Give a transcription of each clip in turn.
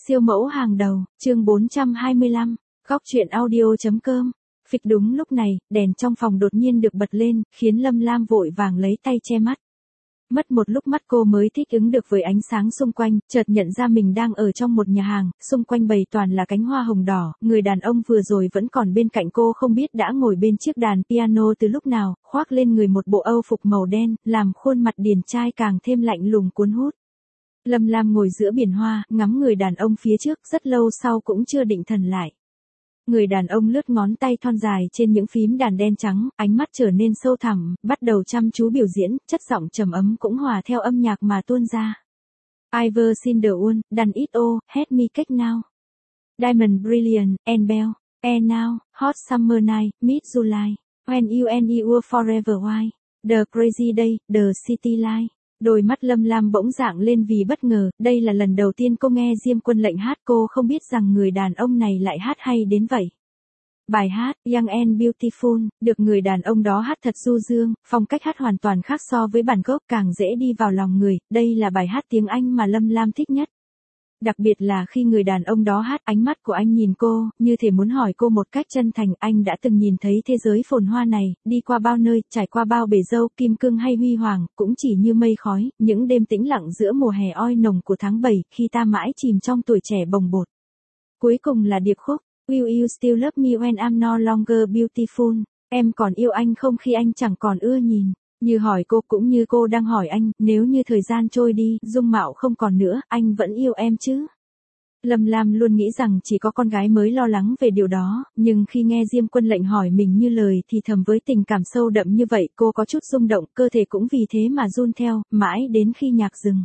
Siêu mẫu hàng đầu, chương 425, góc truyện audio.com. Phịch đúng lúc này, đèn trong phòng đột nhiên được bật lên, khiến Lâm Lam vội vàng lấy tay che mắt. Mất một lúc mắt cô mới thích ứng được với ánh sáng xung quanh, chợt nhận ra mình đang ở trong một nhà hàng, xung quanh bày toàn là cánh hoa hồng đỏ, người đàn ông vừa rồi vẫn còn bên cạnh cô không biết đã ngồi bên chiếc đàn piano từ lúc nào, khoác lên người một bộ âu phục màu đen, làm khuôn mặt điển trai càng thêm lạnh lùng cuốn hút. Lâm Lam ngồi giữa biển hoa, ngắm người đàn ông phía trước, rất lâu sau cũng chưa định thần lại. Người đàn ông lướt ngón tay thon dài trên những phím đàn đen trắng, ánh mắt trở nên sâu thẳm, bắt đầu chăm chú biểu diễn, chất giọng trầm ấm cũng hòa theo âm nhạc mà tuôn ra. I've seen the one, done it all, had me cake now. Diamond brilliant, and bell, and now, hot summer night, mid July, when you and you were forever why, the crazy day, the city light. Đôi mắt Lâm Lam bỗng rạng lên vì bất ngờ, đây là lần đầu tiên cô nghe Diêm Quân Lệnh hát, cô không biết rằng người đàn ông này lại hát hay đến vậy. Bài hát, Young and Beautiful, được người đàn ông đó hát thật du dương, phong cách hát hoàn toàn khác so với bản gốc, càng dễ đi vào lòng người, đây là bài hát tiếng Anh mà Lâm Lam thích nhất. Đặc biệt là khi người đàn ông đó hát, ánh mắt của anh nhìn cô, như thể muốn hỏi cô một cách chân thành, anh đã từng nhìn thấy thế giới phồn hoa này, đi qua bao nơi, trải qua bao bể dâu, kim cương hay huy hoàng, cũng chỉ như mây khói, những đêm tĩnh lặng giữa mùa hè oi nồng của tháng 7, khi ta mãi chìm trong tuổi trẻ bồng bột. Cuối cùng là điệp khúc, Will you still love me when I'm no longer beautiful? Em còn yêu anh không khi anh chẳng còn ưa nhìn? Như hỏi cô cũng như cô đang hỏi anh, nếu như thời gian trôi đi, dung mạo không còn nữa, anh vẫn yêu em chứ? Lâm Lam luôn nghĩ rằng chỉ có con gái mới lo lắng về điều đó, nhưng khi nghe Diêm Quân Lệnh hỏi mình như lời thì thầm với tình cảm sâu đậm như vậy, cô có chút rung động, cơ thể cũng vì thế mà run theo, mãi đến khi nhạc dừng.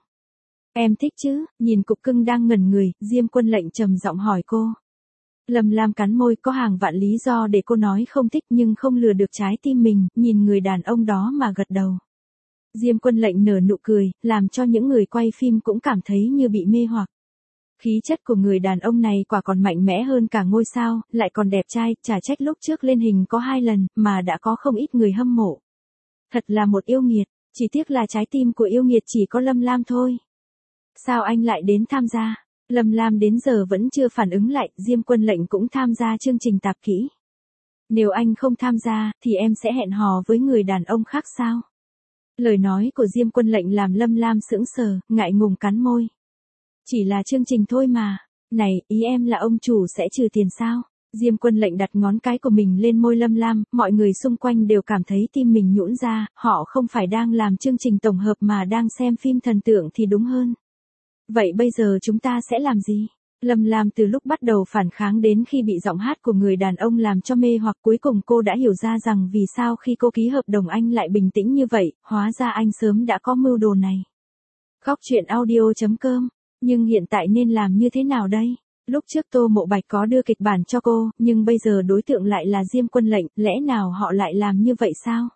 Em thích chứ? Nhìn cục cưng đang ngẩn người, Diêm Quân Lệnh trầm giọng hỏi cô. Lâm Lam cắn môi, có hàng vạn lý do để cô nói không thích nhưng không lừa được trái tim mình, nhìn người đàn ông đó mà gật đầu. Diêm Quân Lệnh nở nụ cười, làm cho những người quay phim cũng cảm thấy như bị mê hoặc. Khí chất của người đàn ông này quả còn mạnh mẽ hơn cả ngôi sao, lại còn đẹp trai, chả trách lúc trước lên hình có 2 lần, mà đã có không ít người hâm mộ. Thật là một yêu nghiệt, chỉ tiếc là trái tim của yêu nghiệt chỉ có Lâm Lam thôi. Sao anh lại đến tham gia? Lâm Lam đến giờ vẫn chưa phản ứng lại, Diêm Quân Lệnh cũng tham gia chương trình tạp kỹ. Nếu anh không tham gia, thì em sẽ hẹn hò với người đàn ông khác sao? Lời nói của Diêm Quân Lệnh làm Lâm Lam sững sờ, ngại ngùng cắn môi. Chỉ là chương trình thôi mà. Này, ý em là ông chủ sẽ trừ tiền sao? Diêm Quân Lệnh đặt ngón cái của mình lên môi Lâm Lam, mọi người xung quanh đều cảm thấy tim mình nhũn ra, họ không phải đang làm chương trình tổng hợp mà đang xem phim thần tượng thì đúng hơn. Vậy bây giờ chúng ta sẽ làm gì? Lâm Lam từ lúc bắt đầu phản kháng đến khi bị giọng hát của người đàn ông làm cho mê hoặc, cuối cùng cô đã hiểu ra rằng vì sao khi cô ký hợp đồng anh lại bình tĩnh như vậy, hóa ra anh sớm đã có mưu đồ này. Góc truyện audio.com, nhưng hiện tại nên làm như thế nào đây? Lúc trước Tô Mộ Bạch có đưa kịch bản cho cô, nhưng bây giờ đối tượng lại là Diêm Quân Lệnh, lẽ nào họ lại làm như vậy sao?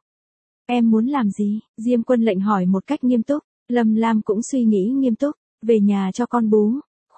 Em muốn làm gì? Diêm Quân Lệnh hỏi một cách nghiêm túc. Lâm Lam cũng suy nghĩ nghiêm túc. Về nhà cho con bú.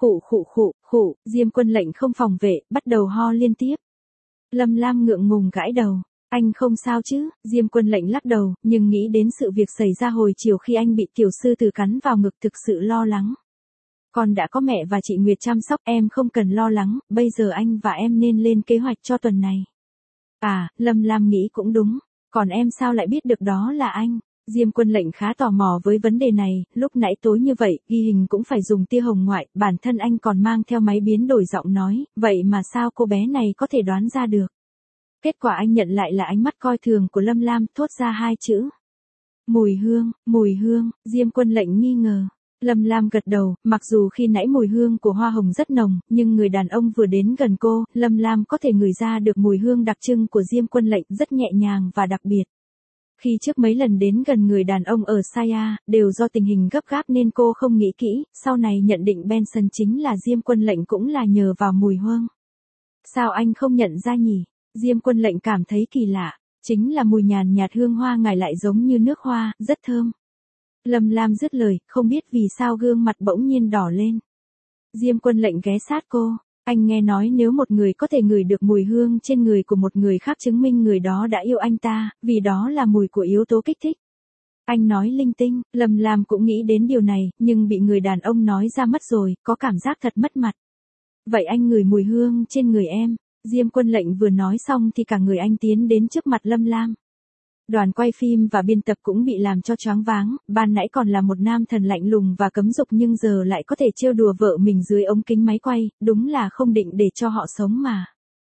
Khụ, Diêm Quân Lệnh không phòng vệ, bắt đầu ho liên tiếp. Lâm Lam ngượng ngùng gãi đầu. Anh không sao chứ? Diêm Quân Lệnh lắc đầu, nhưng nghĩ đến sự việc xảy ra hồi chiều khi anh bị tiểu sư tử cắn vào ngực thực sự lo lắng. Con đã có mẹ và chị Nguyệt chăm sóc, em không cần lo lắng, bây giờ anh và em nên lên kế hoạch cho tuần này. À, Lâm Lam nghĩ cũng đúng, còn em sao lại biết được đó là anh? Diêm Quân Lệnh khá tò mò với vấn đề này, lúc nãy tối như vậy, ghi hình cũng phải dùng tia hồng ngoại, bản thân anh còn mang theo máy biến đổi giọng nói, vậy mà sao cô bé này có thể đoán ra được? Kết quả anh nhận lại là ánh mắt coi thường của Lâm Lam, thốt ra 2 chữ. Mùi hương, Diêm Quân Lệnh nghi ngờ. Lâm Lam gật đầu, mặc dù khi nãy mùi hương của hoa hồng rất nồng, nhưng người đàn ông vừa đến gần cô, Lâm Lam có thể ngửi ra được mùi hương đặc trưng của Diêm Quân Lệnh, rất nhẹ nhàng và đặc biệt. Khi trước mấy lần đến gần người đàn ông ở Saya, đều do tình hình gấp gáp nên cô không nghĩ kỹ, sau này nhận định Benson chính là Diêm Quân Lệnh cũng là nhờ vào mùi hương. Sao anh không nhận ra nhỉ? Diêm Quân Lệnh cảm thấy kỳ lạ, chính là mùi nhàn nhạt hương hoa ngải lại giống như nước hoa, rất thơm. Lâm Lam dứt lời, không biết vì sao gương mặt bỗng nhiên đỏ lên. Diêm Quân Lệnh ghé sát cô. Anh nghe nói nếu một người có thể ngửi được mùi hương trên người của một người khác chứng minh người đó đã yêu anh ta, vì đó là mùi của yếu tố kích thích. Anh nói linh tinh, Lâm Lam cũng nghĩ đến điều này, nhưng bị người đàn ông nói ra mất rồi, có cảm giác thật mất mặt. Vậy anh ngửi mùi hương trên người em. Diêm Quân Lệnh vừa nói xong thì cả người anh tiến đến trước mặt Lâm Lam. Đoàn quay phim và biên tập cũng bị làm cho choáng váng, ban nãy còn là một nam thần lạnh lùng và cấm dục nhưng giờ lại có thể trêu đùa vợ mình dưới ống kính máy quay, đúng là không định để cho họ sống mà.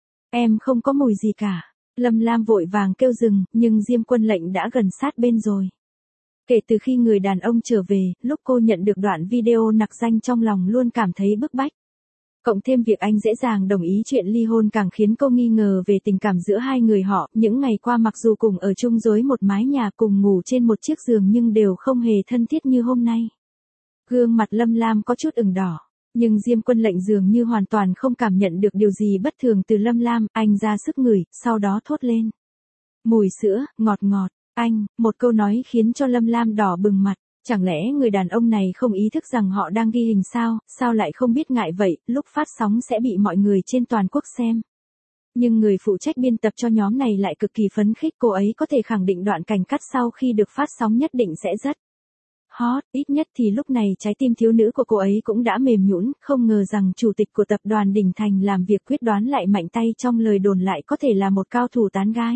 Em không có mùi gì cả. Lâm Lam vội vàng kêu dừng, nhưng Diêm Quân Lệnh đã gần sát bên rồi. Kể từ khi người đàn ông trở về, lúc cô nhận được đoạn video nặc danh trong lòng luôn cảm thấy bức bách. Cộng thêm việc anh dễ dàng đồng ý chuyện ly hôn càng khiến cô nghi ngờ về tình cảm giữa hai người họ. Những ngày qua mặc dù cùng ở chung dưới một mái nhà cùng ngủ trên một chiếc giường nhưng đều không hề thân thiết như hôm nay. Gương mặt Lâm Lam có chút ửng đỏ. Nhưng Diêm Quân Lệnh dường như hoàn toàn không cảm nhận được điều gì bất thường từ Lâm Lam. Anh ra sức ngửi, sau đó thốt lên. Mùi sữa, ngọt ngọt. Anh, một câu nói khiến cho Lâm Lam đỏ bừng mặt. Chẳng lẽ người đàn ông này không ý thức rằng họ đang ghi hình sao lại không biết ngại vậy, lúc phát sóng sẽ bị mọi người trên toàn quốc xem. Nhưng người phụ trách biên tập cho nhóm này lại cực kỳ phấn khích, cô ấy có thể khẳng định đoạn cảnh cắt sau khi được phát sóng nhất định sẽ rất hot, ít nhất thì lúc này trái tim thiếu nữ của cô ấy cũng đã mềm nhũn, không ngờ rằng chủ tịch của tập đoàn Đình Thành làm việc quyết đoán lại mạnh tay trong lời đồn lại có thể là một cao thủ tán gái.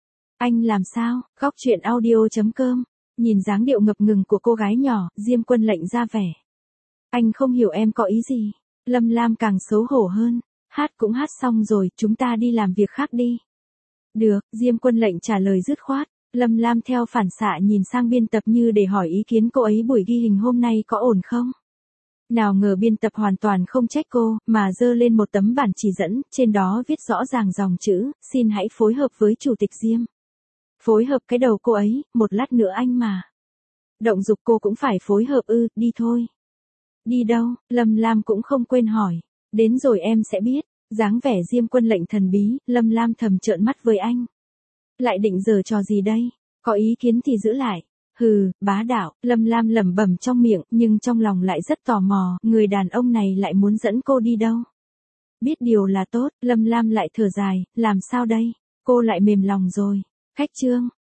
Anh làm sao? Góc truyện audio.com. Nhìn dáng điệu ngập ngừng của cô gái nhỏ, Diêm Quân Lệnh ra vẻ. Anh không hiểu em có ý gì. Lâm Lam càng xấu hổ hơn. Hát cũng hát xong rồi, chúng ta đi làm việc khác đi. Được, Diêm Quân Lệnh trả lời dứt khoát. Lâm Lam theo phản xạ nhìn sang biên tập như để hỏi ý kiến cô ấy buổi ghi hình hôm nay có ổn không. Nào ngờ biên tập hoàn toàn không trách cô, mà giơ lên một tấm bản chỉ dẫn, trên đó viết rõ ràng dòng chữ, xin hãy phối hợp với Chủ tịch Diêm. Phối hợp cái đầu cô ấy, một lát nữa anh mà. Động dục cô cũng phải phối hợp ư, đi thôi. Đi đâu, Lâm Lam cũng không quên hỏi. Đến rồi em sẽ biết. Dáng vẻ Diêm Quân Lệnh thần bí, Lâm Lam thầm trợn mắt với anh. Lại định giở trò gì đây? Có ý kiến thì giữ lại. Hừ, bá đạo, Lâm Lam lẩm bẩm trong miệng, nhưng trong lòng lại rất tò mò, người đàn ông này lại muốn dẫn cô đi đâu? Biết điều là tốt, Lâm Lam lại thở dài, làm sao đây? Cô lại mềm lòng rồi. Khách trương,